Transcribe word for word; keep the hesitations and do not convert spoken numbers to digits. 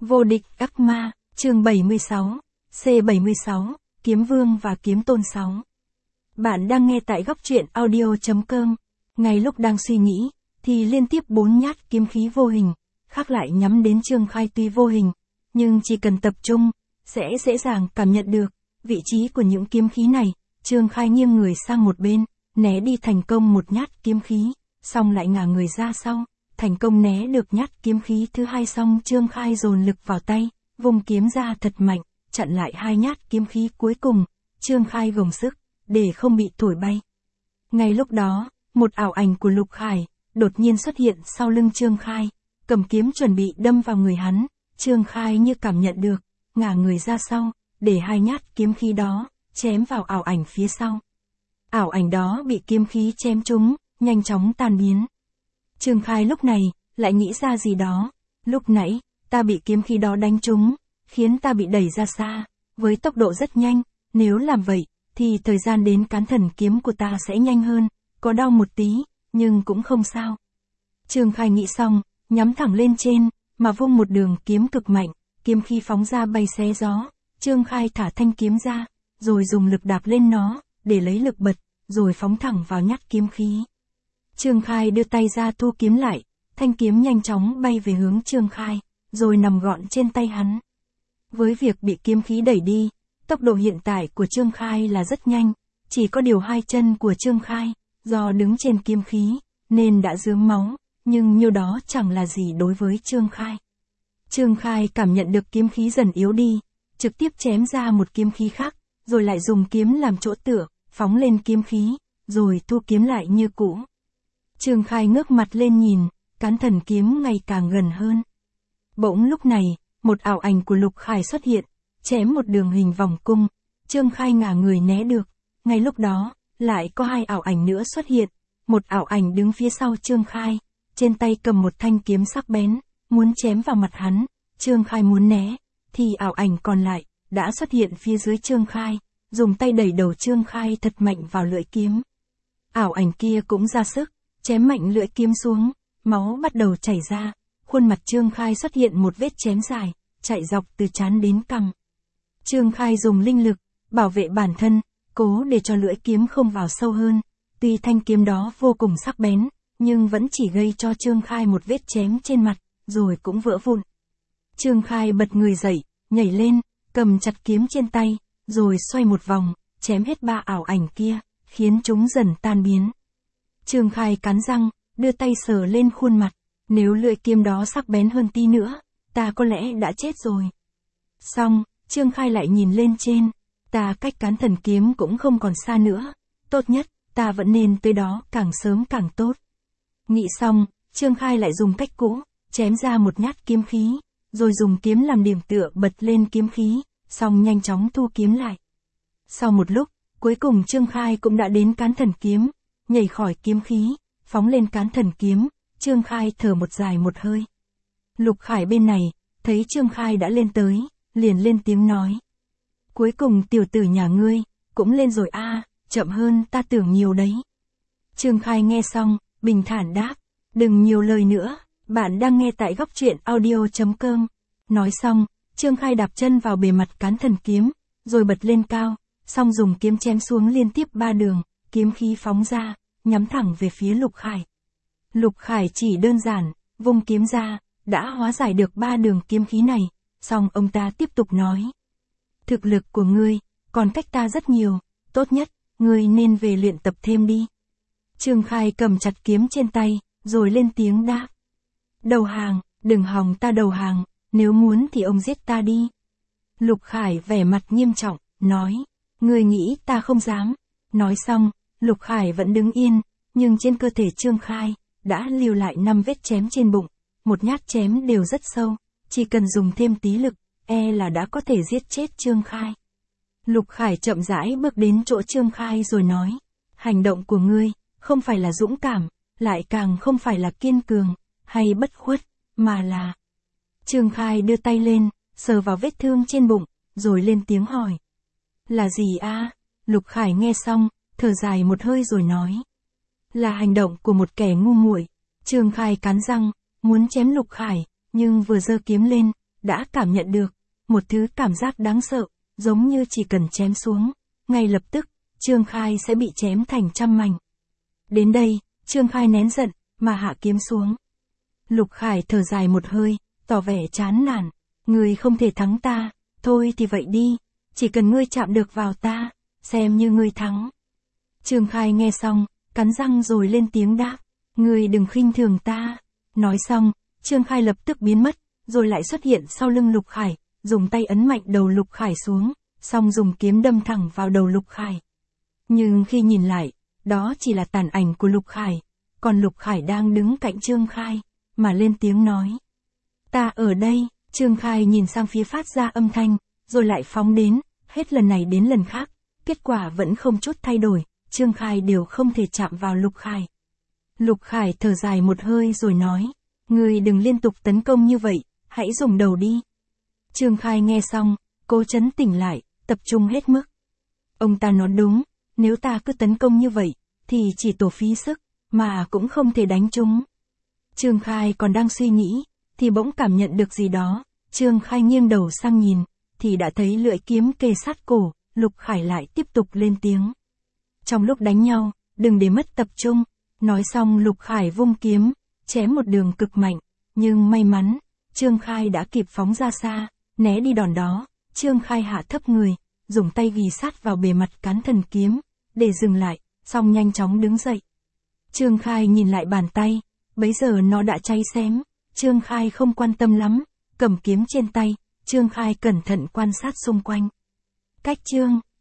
Vô địch ác ma, chương bảy mươi sáu, C bảy mươi sáu, Kiếm Vương và Kiếm Tôn sáu. Bạn đang nghe tại góc truyện audio chấm com. Ngay lúc đang suy nghĩ, thì liên tiếp bốn nhát kiếm khí vô hình, khác lại nhắm đến Trương Khai. Tuy vô hình, nhưng chỉ cần tập trung, sẽ dễ dàng cảm nhận được vị trí của những kiếm khí này. Trương Khai nghiêng người sang một bên, né đi thành công một nhát kiếm khí, xong lại ngả người ra sau, thành công né được nhát kiếm khí thứ hai. Xong Trương Khai dồn lực vào tay, vùng kiếm ra thật mạnh, chặn lại hai nhát kiếm khí cuối cùng. Trương Khai gồng sức, để không bị thổi bay. Ngay lúc đó, một ảo ảnh của Lục Khải đột nhiên xuất hiện sau lưng Trương Khai, cầm kiếm chuẩn bị đâm vào người hắn. Trương Khai như cảm nhận được, ngả người ra sau, để hai nhát kiếm khí đó chém vào ảo ảnh phía sau. Ảo ảnh đó bị kiếm khí chém trúng, nhanh chóng tan biến. Trương Khai lúc này lại nghĩ ra gì đó, lúc nãy ta bị kiếm khí đó đánh trúng, khiến ta bị đẩy ra xa, với tốc độ rất nhanh, nếu làm vậy thì thời gian đến cán thần kiếm của ta sẽ nhanh hơn, có đau một tí, nhưng cũng không sao. Trương Khai nghĩ xong, nhắm thẳng lên trên, mà vung một đường kiếm cực mạnh, kiếm khí phóng ra bay xé gió. Trương Khai thả thanh kiếm ra, rồi dùng lực đạp lên nó, để lấy lực bật, rồi phóng thẳng vào nhát kiếm khí. Trương Khai đưa tay ra thu kiếm lại, thanh kiếm nhanh chóng bay về hướng Trương Khai, rồi nằm gọn trên tay hắn. Với việc bị kiếm khí đẩy đi, tốc độ hiện tại của Trương Khai là rất nhanh, chỉ có điều hai chân của Trương Khai, do đứng trên kiếm khí, nên đã rớm máu, nhưng nhiêu đó chẳng là gì đối với Trương Khai. Trương Khai cảm nhận được kiếm khí dần yếu đi, trực tiếp chém ra một kiếm khí khác, rồi lại dùng kiếm làm chỗ tựa, phóng lên kiếm khí, rồi thu kiếm lại như cũ. Trương Khai ngước mặt lên nhìn, cán thần kiếm ngày càng gần hơn. Bỗng lúc này, một ảo ảnh của Lục Khải xuất hiện, chém một đường hình vòng cung. Trương Khai ngả người né được. Ngay lúc đó, lại có hai ảo ảnh nữa xuất hiện. Một ảo ảnh đứng phía sau Trương Khai, trên tay cầm một thanh kiếm sắc bén, muốn chém vào mặt hắn. Trương Khai muốn né, thì ảo ảnh còn lại đã xuất hiện phía dưới Trương Khai, dùng tay đẩy đầu Trương Khai thật mạnh vào lưỡi kiếm. Ảo ảnh kia cũng ra sức, chém mạnh lưỡi kiếm xuống, máu bắt đầu chảy ra, khuôn mặt Trương Khai xuất hiện một vết chém dài, chạy dọc từ trán đến cằm. Trương Khai dùng linh lực, bảo vệ bản thân, cố để cho lưỡi kiếm không vào sâu hơn. Tuy thanh kiếm đó vô cùng sắc bén, nhưng vẫn chỉ gây cho Trương Khai một vết chém trên mặt, rồi cũng vỡ vụn. Trương Khai bật người dậy, nhảy lên, cầm chặt kiếm trên tay, rồi xoay một vòng, chém hết ba ảo ảnh kia, khiến chúng dần tan biến. Trương Khai cắn răng, đưa tay sờ lên khuôn mặt, nếu lưỡi kiếm đó sắc bén hơn tí nữa, ta có lẽ đã chết rồi. Xong, Trương Khai lại nhìn lên trên, ta cách cán thần kiếm cũng không còn xa nữa, tốt nhất, ta vẫn nên tới đó càng sớm càng tốt. Nghĩ xong, Trương Khai lại dùng cách cũ, chém ra một nhát kiếm khí, rồi dùng kiếm làm điểm tựa bật lên kiếm khí, xong nhanh chóng thu kiếm lại. Sau một lúc, cuối cùng Trương Khai cũng đã đến cán thần kiếm, nhảy khỏi kiếm khí, phóng lên cán thần kiếm. Trương Khai thở một dài một hơi. Lục Khải bên này, thấy Trương Khai đã lên tới, liền lên tiếng nói. Cuối cùng tiểu tử nhà ngươi, cũng lên rồi a, à, chậm hơn ta tưởng nhiều đấy. Trương Khai nghe xong, bình thản đáp, đừng nhiều lời nữa, bạn đang nghe tại góc truyện audio chấm com. Nói xong, Trương Khai đạp chân vào bề mặt cán thần kiếm, rồi bật lên cao, xong dùng kiếm chém xuống liên tiếp ba đường, kiếm khí phóng ra, nhắm thẳng về phía Lục Khải. Lục Khải chỉ đơn giản, vung kiếm ra, đã hóa giải được ba đường kiếm khí này, xong ông ta tiếp tục nói. Thực lực của ngươi, còn cách ta rất nhiều, tốt nhất, ngươi nên về luyện tập thêm đi. Trương Khai cầm chặt kiếm trên tay, rồi lên tiếng đáp. Đầu hàng, đừng hòng ta đầu hàng, nếu muốn thì ông giết ta đi. Lục Khải vẻ mặt nghiêm trọng, nói, ngươi nghĩ ta không dám. Nói xong, Lục Khải vẫn đứng yên, nhưng trên cơ thể Trương Khai đã lưu lại năm vết chém trên bụng, một nhát chém đều rất sâu, chỉ cần dùng thêm tí lực, e là đã có thể giết chết Trương Khai. Lục Khải chậm rãi bước đến chỗ Trương Khai rồi nói, hành động của ngươi, không phải là dũng cảm, lại càng không phải là kiên cường, hay bất khuất, mà là... Trương Khai đưa tay lên, sờ vào vết thương trên bụng, rồi lên tiếng hỏi. Là gì a? À? Lục Khải nghe xong, thở dài một hơi rồi nói. Là hành động của một kẻ ngu muội. Trương Khai cắn răng, muốn chém Lục Khải, nhưng vừa giơ kiếm lên, đã cảm nhận được một thứ cảm giác đáng sợ, giống như chỉ cần chém xuống, ngay lập tức, Trương Khai sẽ bị chém thành trăm mảnh. Đến đây, Trương Khai nén giận, mà hạ kiếm xuống. Lục Khải thở dài một hơi, tỏ vẻ chán nản. Ngươi không thể thắng ta, thôi thì vậy đi, chỉ cần ngươi chạm được vào ta, xem như ngươi thắng. Trương Khai nghe xong, cắn răng rồi lên tiếng đáp, ngươi đừng khinh thường ta. Nói xong, Trương Khai lập tức biến mất, rồi lại xuất hiện sau lưng Lục Khải, dùng tay ấn mạnh đầu Lục Khải xuống, xong dùng kiếm đâm thẳng vào đầu Lục Khải. Nhưng khi nhìn lại, đó chỉ là tàn ảnh của Lục Khải, còn Lục Khải đang đứng cạnh Trương Khai, mà lên tiếng nói. Ta ở đây. Trương Khai nhìn sang phía phát ra âm thanh, rồi lại phóng đến, hết lần này đến lần khác, kết quả vẫn không chút thay đổi, Trương Khai đều không thể chạm vào Lục Khải. Lục Khải thở dài một hơi rồi nói, ngươi đừng liên tục tấn công như vậy, hãy dùng đầu đi. Trương Khai nghe xong, cố trấn tỉnh lại, tập trung hết mức. Ông ta nói đúng, nếu ta cứ tấn công như vậy, thì chỉ tổ phí sức, mà cũng không thể đánh chúng. Trương Khai còn đang suy nghĩ, thì bỗng cảm nhận được gì đó, Trương Khai nghiêng đầu sang nhìn, thì đã thấy lưỡi kiếm kề sát cổ, Lục Khải lại tiếp tục lên tiếng. Trong lúc đánh nhau, đừng để mất tập trung. Nói xong Lục Khải vung kiếm, chém một đường cực mạnh, nhưng may mắn, Trương Khai đã kịp phóng ra xa, né đi đòn đó, Trương Khai hạ thấp người, dùng tay ghì sát vào bề mặt cán thần kiếm, để dừng lại, xong nhanh chóng đứng dậy. Trương Khai nhìn lại bàn tay, bấy giờ nó đã cháy xém, Trương Khai không quan tâm lắm, cầm kiếm trên tay, Trương Khai cẩn thận quan sát xung quanh. Cách Trương